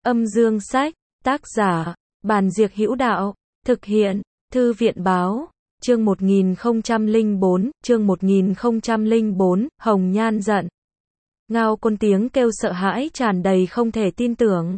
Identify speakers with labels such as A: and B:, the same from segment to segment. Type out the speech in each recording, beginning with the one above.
A: Âm dương sách, tác giả, Bàn Diệc Hữu Đạo, thực hiện, Thư viện báo, chương 1004, Hồng Nhan giận. Ngao Côn tiếng kêu sợ hãi tràn đầy không thể tin tưởng.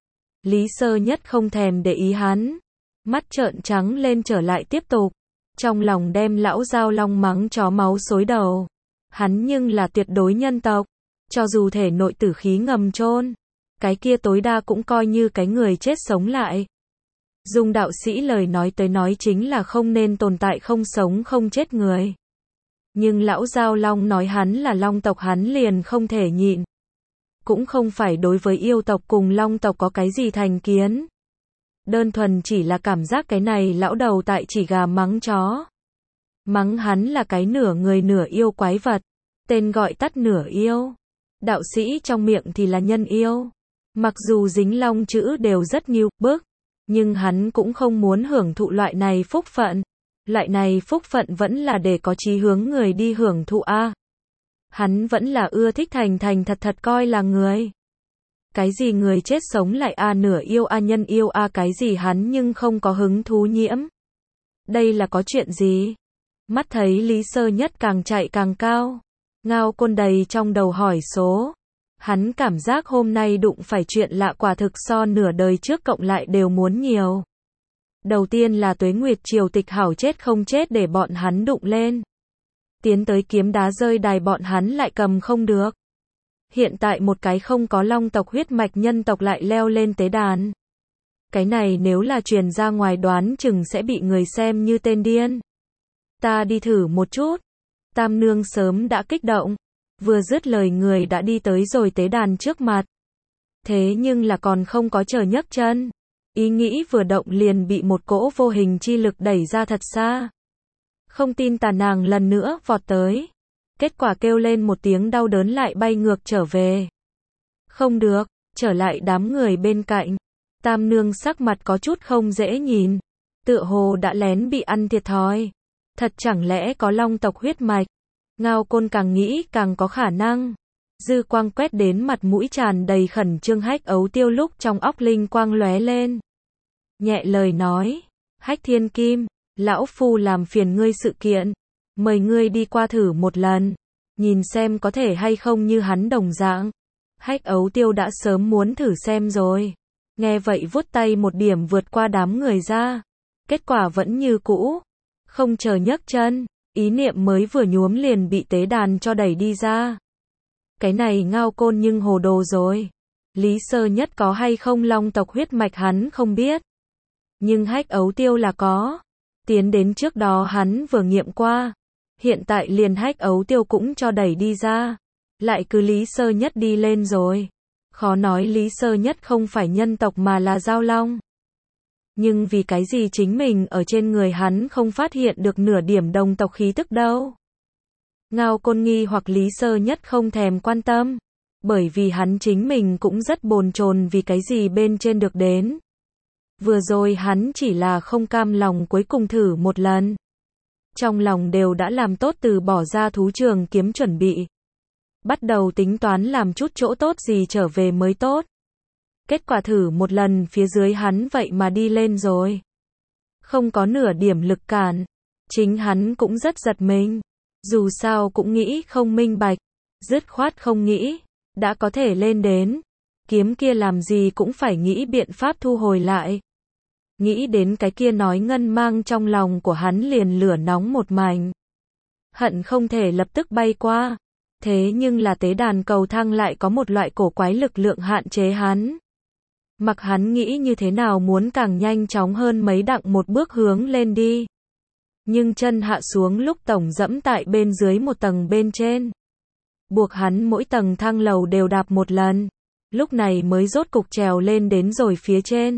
A: Lý Sơ Nhất không thèm để ý hắn, mắt trợn trắng lên trở lại tiếp tục, trong lòng đem lão Giao Long mắng chó máu xối đầu. Hắn nhưng là tuyệt đối nhân tộc, cho dù thể nội tử khí ngầm chôn, cái kia tối đa cũng coi như cái người chết sống lại. Dùng đạo sĩ lời nói tới nói chính là không nên tồn tại không sống không chết người. Nhưng lão Giao Long nói hắn là long tộc hắn liền không thể nhịn. Cũng không phải đối với yêu tộc cùng long tộc có cái gì thành kiến. Đơn thuần chỉ là cảm giác cái này lão đầu tại chỉ gà mắng chó. Mắng hắn là cái nửa người nửa yêu quái vật. Tên gọi tắt nửa yêu. Đạo sĩ trong miệng thì là nhân yêu. Mặc dù dính long chữ đều rất nghiêu bức. Nhưng hắn cũng không muốn hưởng thụ loại này phúc phận. Loại này phúc phận vẫn là để có chí hướng người đi hưởng thụ a. Hắn vẫn là ưa thích thành thật coi là người. Cái gì người chết sống lại a, nửa yêu a, nhân yêu a, cái gì hắn nhưng không có hứng thú nhiễm. Đây là có chuyện gì? Mắt thấy Lý Sơ Nhất càng chạy càng cao. Ngao Côn đầy trong đầu hỏi số. Hắn cảm giác hôm nay đụng phải chuyện lạ quả thực so nửa đời trước cộng lại đều muốn nhiều. Đầu tiên là Tuế Nguyệt triều tịch hảo chết không chết để bọn hắn đụng lên. Tiến tới kiếm đá rơi đài bọn hắn lại cầm không được. Hiện tại một cái không có long tộc huyết mạch nhân tộc lại leo lên tế đàn. Cái này nếu là truyền ra ngoài đoán chừng sẽ bị người xem như tên điên. Ta đi thử một chút. Tam Nương sớm đã kích động. Vừa dứt lời người đã đi tới rồi tế đàn trước mặt. Thế nhưng là còn không có chờ nhấc chân. Ý nghĩ vừa động liền bị một cỗ vô hình chi lực đẩy ra thật xa. Không tin tà nàng lần nữa vọt tới. Kết quả kêu lên một tiếng đau đớn lại bay ngược trở về. Không được, trở lại đám người bên cạnh. Tam Nương sắc mặt có chút không dễ nhìn. Tựa hồ đã lén bị ăn thiệt thòi. Thật chẳng lẽ có long tộc huyết mạch? Ngao Côn càng nghĩ càng có khả năng. Dư quang quét đến mặt mũi tràn đầy khẩn trương Hách Ấu Tiêu lúc trong óc linh quang lóe lên. Nhẹ lời nói, Hách Thiên Kim, lão phu làm phiền ngươi sự kiện. Mời ngươi đi qua thử một lần. Nhìn xem có thể hay không như hắn đồng dạng. Hách Ấu Tiêu đã sớm muốn thử xem rồi. Nghe vậy vuốt tay một điểm vượt qua đám người ra. Kết quả vẫn như cũ. Không chờ nhấc chân. Ý niệm mới vừa nhuốm liền bị tế đàn cho đẩy đi ra. Cái này Ngao Côn nhưng hồ đồ rồi. Lý Sơ Nhất có hay không long tộc huyết mạch hắn không biết. Nhưng Hách Ấu Tiêu là có. Tiến đến trước đó hắn vừa nghiệm qua. Hiện tại liền Hách Ấu Tiêu cũng cho đẩy đi ra. Lại cứ Lý Sơ Nhất đi lên rồi. Khó nói Lý Sơ Nhất không phải nhân tộc mà là Giao Long. Nhưng vì cái gì chính mình ở trên người hắn không phát hiện được nửa điểm đồng tộc khí tức đâu. Ngao Côn nghi hoặc Lý Sơ Nhất không thèm quan tâm. Bởi vì hắn chính mình cũng rất bồn chồn vì cái gì bên trên được đến. Vừa rồi hắn chỉ là không cam lòng cuối cùng thử một lần. Trong lòng đều đã làm tốt từ bỏ ra thú trường kiếm chuẩn bị. Bắt đầu tính toán làm chút chỗ tốt gì trở về mới tốt. Kết quả thử một lần phía dưới hắn vậy mà đi lên rồi. Không có nửa điểm lực cản. Chính hắn cũng rất giật mình. Dù sao cũng nghĩ không minh bạch. Dứt khoát không nghĩ. Đã có thể lên đến. Kiếm kia làm gì cũng phải nghĩ biện pháp thu hồi lại. Nghĩ đến cái kia nói ngân mang trong lòng của hắn liền lửa nóng một mảnh. Hận không thể lập tức bay qua. Thế nhưng là tế đàn cầu thang lại có một loại cổ quái lực lượng hạn chế hắn. Mặc hắn nghĩ như thế nào muốn càng nhanh chóng hơn mấy đặng một bước hướng lên đi. Nhưng chân hạ xuống lúc tổng dẫm tại bên dưới một tầng bên trên. Buộc hắn mỗi tầng thang lầu đều đạp một lần. Lúc này mới rốt cục trèo lên đến rồi phía trên.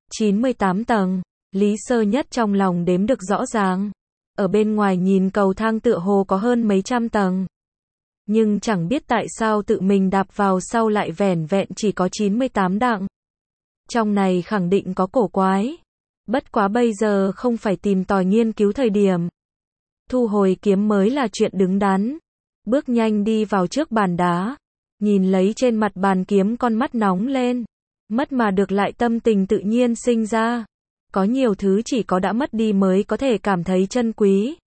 A: 98 tầng. Lý Sơ Nhất trong lòng đếm được rõ ràng. Ở bên ngoài nhìn cầu thang tựa hồ có hơn mấy trăm tầng. Nhưng chẳng biết tại sao tự mình đạp vào sau lại vẻn vẹn chỉ có 98 đặng. Trong này khẳng định có cổ quái. Bất quá bây giờ không phải tìm tòi nghiên cứu thời điểm. Thu hồi kiếm mới là chuyện đứng đắn. Bước nhanh đi vào trước bàn đá. Nhìn lấy trên mặt bàn kiếm con mắt nóng lên. Mất mà được lại tâm tình tự nhiên sinh ra. Có nhiều thứ chỉ có đã mất đi mới có thể cảm thấy trân quý.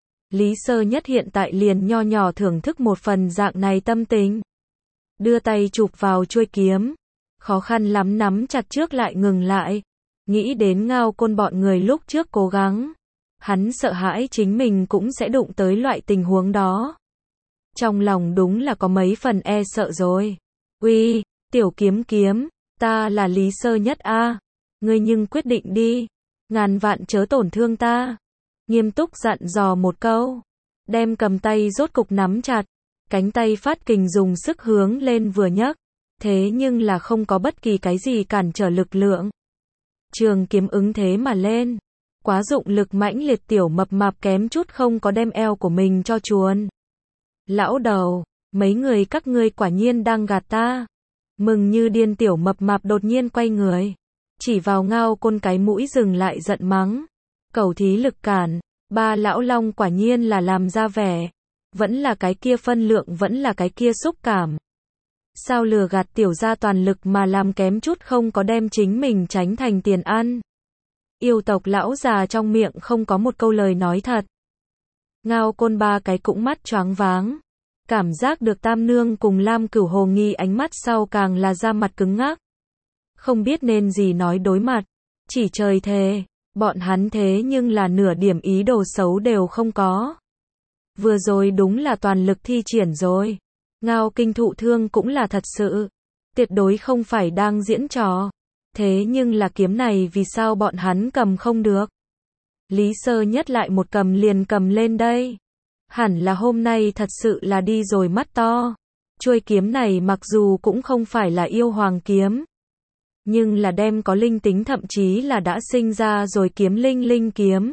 A: Lý Sơ Nhất hiện tại liền nho nhỏ thưởng thức một phần dạng này tâm tình. Đưa tay chụp vào chuôi kiếm. Khó khăn lắm nắm chặt trước lại ngừng lại. Nghĩ đến Ngao Côn bọn người lúc trước cố gắng. Hắn sợ hãi chính mình cũng sẽ đụng tới loại tình huống đó. Trong lòng đúng là có mấy phần e sợ rồi. Uy, tiểu kiếm kiếm, ta là Lý Sơ Nhất a, ngươi nhưng quyết định đi, ngàn vạn chớ tổn thương ta. Nghiêm túc dặn dò một câu, đem cầm tay rốt cục nắm chặt, cánh tay phát kình dùng sức hướng lên vừa nhấc, thế nhưng là không có bất kỳ cái gì cản trở lực lượng. Trường kiếm ứng thế mà lên, quá dụng lực mãnh liệt, tiểu mập mạp kém chút không có đem eo của mình cho chuồn. Lão đầu, mấy người các ngươi quả nhiên đang gạt ta. Mừng như điên, tiểu mập mạp đột nhiên quay người, chỉ vào Ngao Côn cái mũi dừng lại giận mắng. Cầu thí lực cản, ba lão long quả nhiên là làm ra vẻ. Vẫn là cái kia phân lượng, vẫn là cái kia xúc cảm. Sao lừa gạt tiểu gia toàn lực mà làm kém chút không có đem chính mình tránh thành tiền ăn. Yêu tộc lão già trong miệng không có một câu lời nói thật. Ngao Côn ba cái cũng mắt choáng váng. Cảm giác được Tam Nương cùng Lam Cửu Hồ nghi ánh mắt sau càng là da mặt cứng ngắc. Không biết nên gì nói đối mặt. Chỉ trời thề, bọn hắn thế nhưng là nửa điểm ý đồ xấu đều không có. Vừa rồi đúng là toàn lực thi triển rồi. Ngao Kinh thụ thương cũng là thật sự. Tuyệt đối không phải đang diễn trò. Thế nhưng là kiếm này vì sao bọn hắn cầm không được? Lý Sơ Nhất lại một cầm liền cầm lên đây. Hẳn là hôm nay thật sự là đi rồi mắt to. Chuôi kiếm này mặc dù cũng không phải là yêu hoàng kiếm, nhưng là đem có linh tính, thậm chí là đã sinh ra rồi kiếm linh kiếm.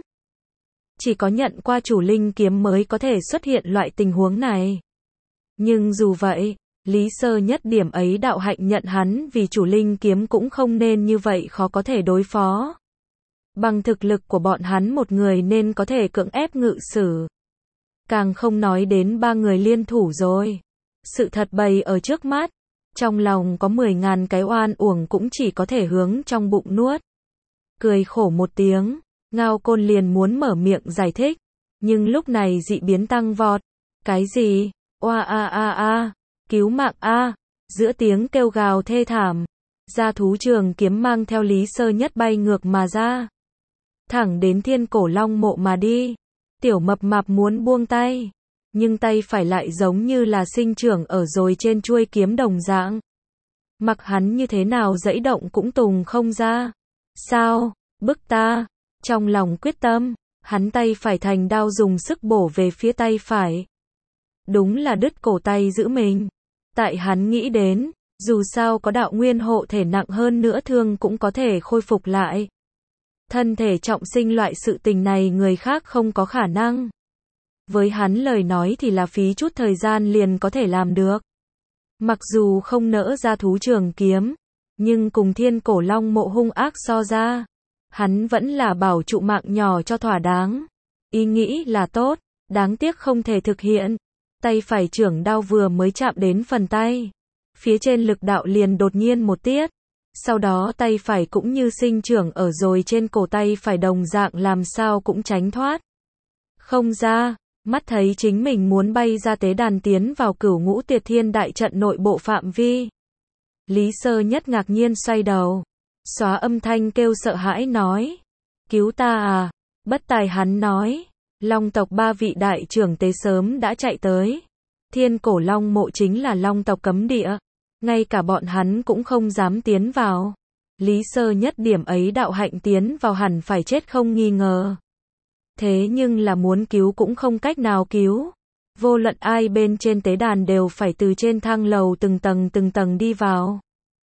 A: Chỉ có nhận qua chủ linh kiếm mới có thể xuất hiện loại tình huống này. Nhưng dù vậy, Lý Sơ Nhất điểm ấy đạo hạnh nhận hắn vì chủ linh kiếm cũng không nên như vậy khó có thể đối phó. Bằng thực lực của bọn hắn một người nên có thể cưỡng ép ngự sử. Càng không nói đến ba người liên thủ rồi. Sự thật bày ở trước mắt. Trong lòng có 10.000 cái oan uổng cũng chỉ có thể hướng trong bụng nuốt. Cười khổ một tiếng, Ngao Côn liền muốn mở miệng giải thích. Nhưng lúc này dị biến tăng vọt. Cái gì? Oa a a a, cứu mạng a. Giữa tiếng kêu gào thê thảm, gia thú trường kiếm mang theo Lý Sơ Nhất bay ngược mà ra. Thẳng đến Thiên Cổ Long mộ mà đi. Tiểu mập mạp muốn buông tay, nhưng tay phải lại giống như là sinh trưởng ở rồi trên chuôi kiếm đồng dạng. Mặc hắn như thế nào giãy động cũng tùng không ra. Sao? Bức ta? Trong lòng quyết tâm, hắn tay phải thành đao dùng sức bổ về phía tay phải. Đúng là đứt cổ tay giữ mình. Tại hắn nghĩ đến, dù sao có đạo nguyên hộ thể nặng hơn nữa thương cũng có thể khôi phục lại. Thân thể trọng sinh loại sự tình này người khác không có khả năng. Với hắn lời nói thì là phí chút thời gian liền có thể làm được. Mặc dù không nỡ ra thú trường kiếm, nhưng cùng Thiên Cổ Long mộ hung ác so ra, hắn vẫn là bảo trụ mạng nhỏ cho thỏa đáng. Ý nghĩ là tốt, đáng tiếc không thể thực hiện. Tay phải chưởng đao vừa mới chạm đến phần tay, phía trên lực đạo liền đột nhiên một tiết. Sau đó tay phải cũng như sinh trưởng ở rồi trên cổ tay phải đồng dạng làm sao cũng tránh thoát. Không ra, mắt thấy chính mình muốn bay ra tế đàn tiến vào Cửu Ngũ Tuyệt Thiên đại trận nội bộ phạm vi. Lý Sơ Nhất ngạc nhiên xoay đầu, xóa âm thanh kêu sợ hãi nói. Cứu ta à, bất tài hắn nói. Long tộc ba vị đại trưởng tế sớm đã chạy tới. Thiên Cổ Long mộ chính là Long tộc cấm địa. Ngay cả bọn hắn cũng không dám tiến vào. Lý Sơ Nhất điểm ấy đạo hạnh tiến vào hẳn phải chết không nghi ngờ. Thế nhưng là muốn cứu cũng không cách nào cứu. Vô luận ai bên trên tế đàn đều phải từ trên thang lầu từng tầng đi vào.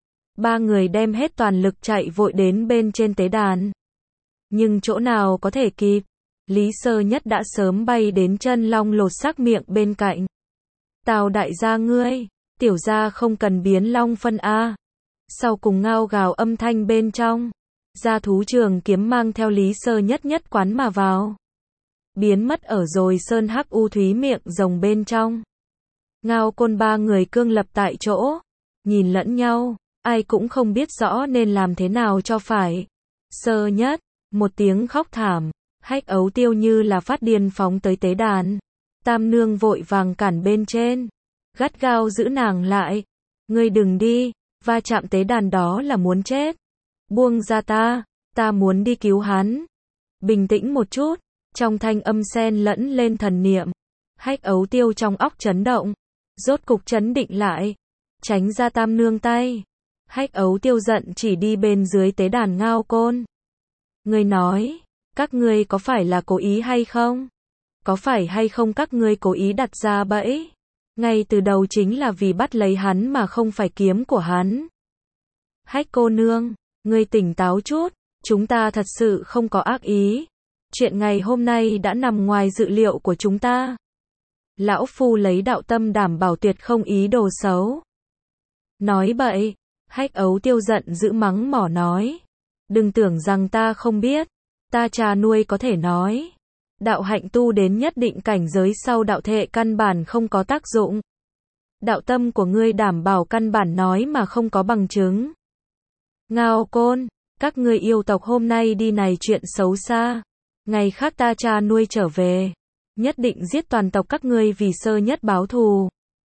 A: Ba người đem hết toàn lực chạy vội đến bên trên tế đàn. Nhưng chỗ nào có thể kịp. Lý Sơ Nhất đã sớm bay đến chân long lột xác miệng bên cạnh. Tào đại gia ngươi, tiểu gia không cần biến long phân a. Sau cùng ngao gào âm thanh bên trong, gia thú trường kiếm mang theo Lý Sơ Nhất nhất quán mà vào. Biến mất ở rồi sơn hắc u thúy miệng rồng bên trong. Ngao Côn ba người cương lập tại chỗ, nhìn lẫn nhau, ai cũng không biết rõ nên làm thế nào cho phải. Sơ nhất, một tiếng khóc thảm, Hách Ấu Tiêu như là phát điên phóng tới tế đàn. Tam nương vội vàng cản bên trên, gắt gao giữ nàng lại. Ngươi đừng đi, va chạm tế đàn đó là muốn chết. Buông ra ta muốn đi cứu hắn. Bình tĩnh một chút, trong thanh âm xen lẫn lên thần niệm. Hách Ấu Tiêu trong óc chấn động, rốt cục trấn định lại, tránh ra tam nương tay. Hách Ấu Tiêu giận chỉ đi bên dưới tế đàn Ngao Côn. Ngươi nói, các ngươi có phải là cố ý hay không? Có phải hay không các ngươi cố ý đặt ra bẫy? Ngay từ đầu chính là vì bắt lấy hắn mà không phải kiếm của hắn. Hách cô nương, ngươi tỉnh táo chút, chúng ta thật sự không có ác ý. Chuyện ngày hôm nay đã nằm ngoài dự liệu của chúng ta. Lão phu lấy đạo tâm đảm bảo tuyệt không ý đồ xấu. Nói bậy, Hách Ấu Tiêu giận dữ mắng mỏ nói. Đừng tưởng rằng ta không biết, ta cha nuôi có thể nói. Đạo hạnh tu đến nhất định cảnh giới sau đạo thệ căn bản không có tác dụng. Đạo tâm của ngươi đảm bảo căn bản nói mà không có bằng chứng. Ngao Côn, các ngươi yêu tộc hôm nay đi này chuyện xấu xa. Ngày khác ta cha nuôi trở về, nhất định giết toàn tộc các ngươi vì sơ nhất báo thù.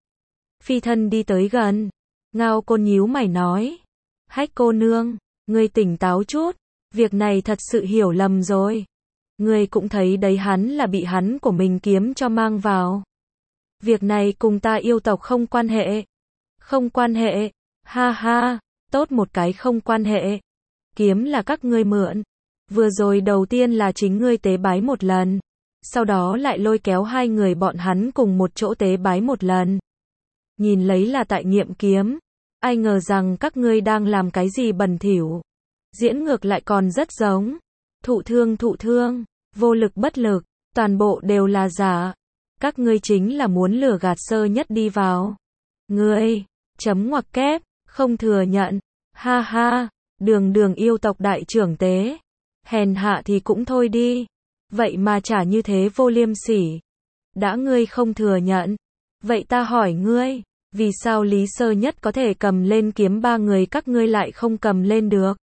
A: Phi thân đi tới gần, Ngao Côn nhíu mày nói. Hách cô nương, ngươi tỉnh táo chút, việc này thật sự hiểu lầm rồi. Ngươi cũng thấy đấy, hắn là bị hắn của mình kiếm cho mang vào. Việc này cùng ta yêu tộc không quan hệ. Không quan hệ, ha ha, tốt một cái không quan hệ. Kiếm là các ngươi mượn. Vừa rồi đầu tiên là chính ngươi tế bái một lần. Sau đó lại lôi kéo hai người bọn hắn cùng một chỗ tế bái một lần. Nhìn lấy là tại nghiệm kiếm. Ai ngờ rằng các ngươi đang làm cái gì bẩn thỉu. Diễn ngược lại còn rất giống. Thụ thương, vô lực bất lực, toàn bộ đều là giả. Các ngươi chính là muốn lừa gạt sơ nhất đi vào. Ngươi, chấm ngoặc kép, không thừa nhận. Ha ha, đường yêu tộc đại trưởng tế. Hèn hạ thì cũng thôi đi. Vậy mà chả như thế vô liêm sỉ. Đã ngươi không thừa nhận. Vậy ta hỏi ngươi, vì sao Lý Sơ Nhất có thể cầm lên kiếm ba người các ngươi lại không cầm lên được?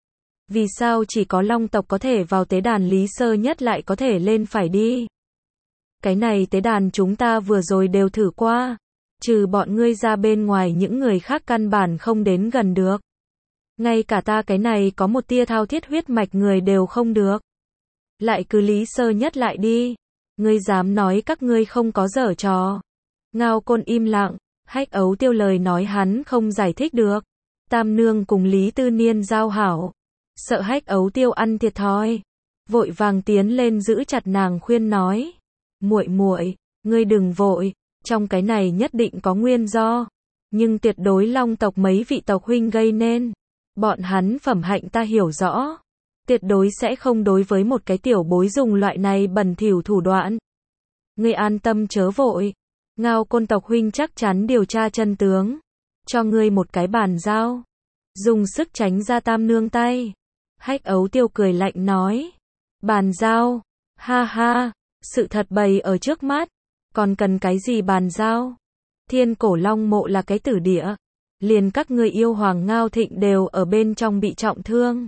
A: Vì sao chỉ có Long tộc có thể vào tế đàn Lý Sơ Nhất lại có thể lên phải đi? Cái này tế đàn chúng ta vừa rồi đều thử qua. Trừ bọn ngươi ra bên ngoài những người khác căn bản không đến gần được. Ngay cả ta cái này có một tia thao thiết huyết mạch người đều không được. Lại cứ Lý Sơ Nhất lại đi. Ngươi dám nói các ngươi không có giở trò. Ngao Côn im lặng, Hách Ấu Tiêu lời nói hắn không giải thích được. Tam nương cùng Lý Tư Niên giao hảo. Sợ Hách Ấu Tiêu ăn thiệt thòi. Vội vàng tiến lên giữ chặt nàng khuyên nói. Muội muội, ngươi đừng vội, trong cái này nhất định có nguyên do. Nhưng tuyệt đối Long tộc mấy vị tộc huynh gây nên. Bọn hắn phẩm hạnh ta hiểu rõ. Tuyệt đối sẽ không đối với một cái tiểu bối dùng loại này bẩn thỉu thủ đoạn. Ngươi an tâm chớ vội. Ngao Côn tộc huynh chắc chắn điều tra chân tướng. Cho ngươi một cái bàn giao. Dùng sức tránh ra tam nương tay. Hách Ấu Tiêu cười lạnh nói. Bàn giao. Ha ha. Sự thật bày ở trước mắt. Còn cần cái gì bàn giao? Thiên Cổ Long mộ là cái tử địa. Liền các ngươi yêu hoàng Ngao Thịnh đều ở bên trong bị trọng thương.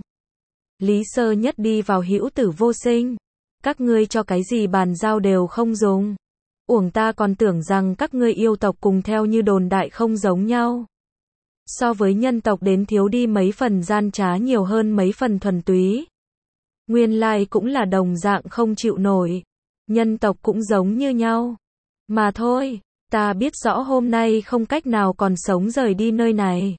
A: Lý Sơ Nhất đi vào hữu tử vô sinh. Các ngươi cho cái gì bàn giao đều không dùng. Uổng ta còn tưởng rằng các ngươi yêu tộc cùng theo như đồn đại không giống nhau. So với nhân tộc đến thiếu đi mấy phần gian trá nhiều hơn mấy phần thuần túy. Nguyên lai cũng là đồng dạng không chịu nổi. Nhân tộc cũng giống như nhau. Mà thôi, ta biết rõ hôm nay không cách nào còn sống rời đi nơi này.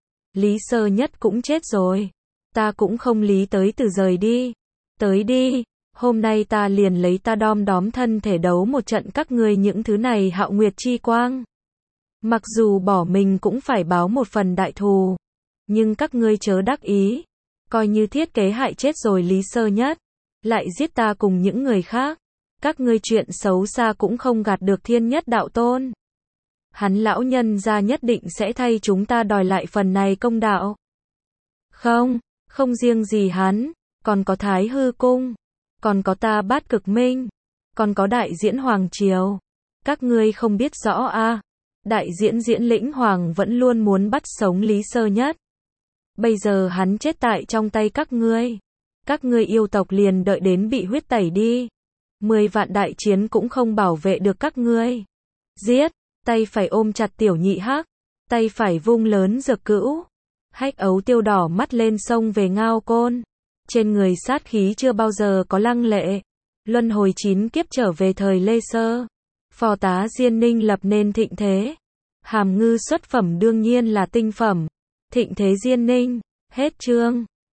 A: Lý Sơ Nhất cũng chết rồi. Ta cũng không lý tới từ rời đi. Tới đi, hôm nay ta liền lấy ta đom đóm thân thể đấu một trận các ngươi những thứ này Hạo Nguyệt chi quang. Mặc dù bỏ mình cũng phải báo một phần đại thù. Nhưng các ngươi chớ đắc ý. Coi như thiết kế hại chết rồi Lý Sơ Nhất. Lại giết ta cùng những người khác. Các ngươi chuyện xấu xa cũng không gạt được Thiên Nhất Đạo Tôn. Hắn lão nhân gia nhất định sẽ thay chúng ta đòi lại phần này công đạo. Không riêng gì hắn, còn có Thái Hư Cung, còn có ta Bát Cực Minh, còn có đại diễn Hoàng Triều. Các ngươi không biết rõ à, đại diễn Diễn Lĩnh Hoàng vẫn luôn muốn bắt sống Lý Sơ Nhất. Bây giờ hắn chết tại trong tay các ngươi. Các ngươi yêu tộc liền đợi đến bị huyết tẩy đi. 10 vạn đại chiến cũng không bảo vệ được các ngươi. Giết, tay phải ôm chặt tiểu nhị hắc, tay phải vung lớn dược cữu. Hách ấu tiêu đỏ mắt lên xông về Ngao Côn. Trên người sát khí chưa bao giờ có lăng lệ. Luân hồi 9 kiếp trở về thời Lê Sơ. Phò tá Diên Ninh lập nên thịnh thế. Hàm ngư xuất phẩm đương nhiên là tinh phẩm. Thịnh thế Diên Ninh. Hết chương.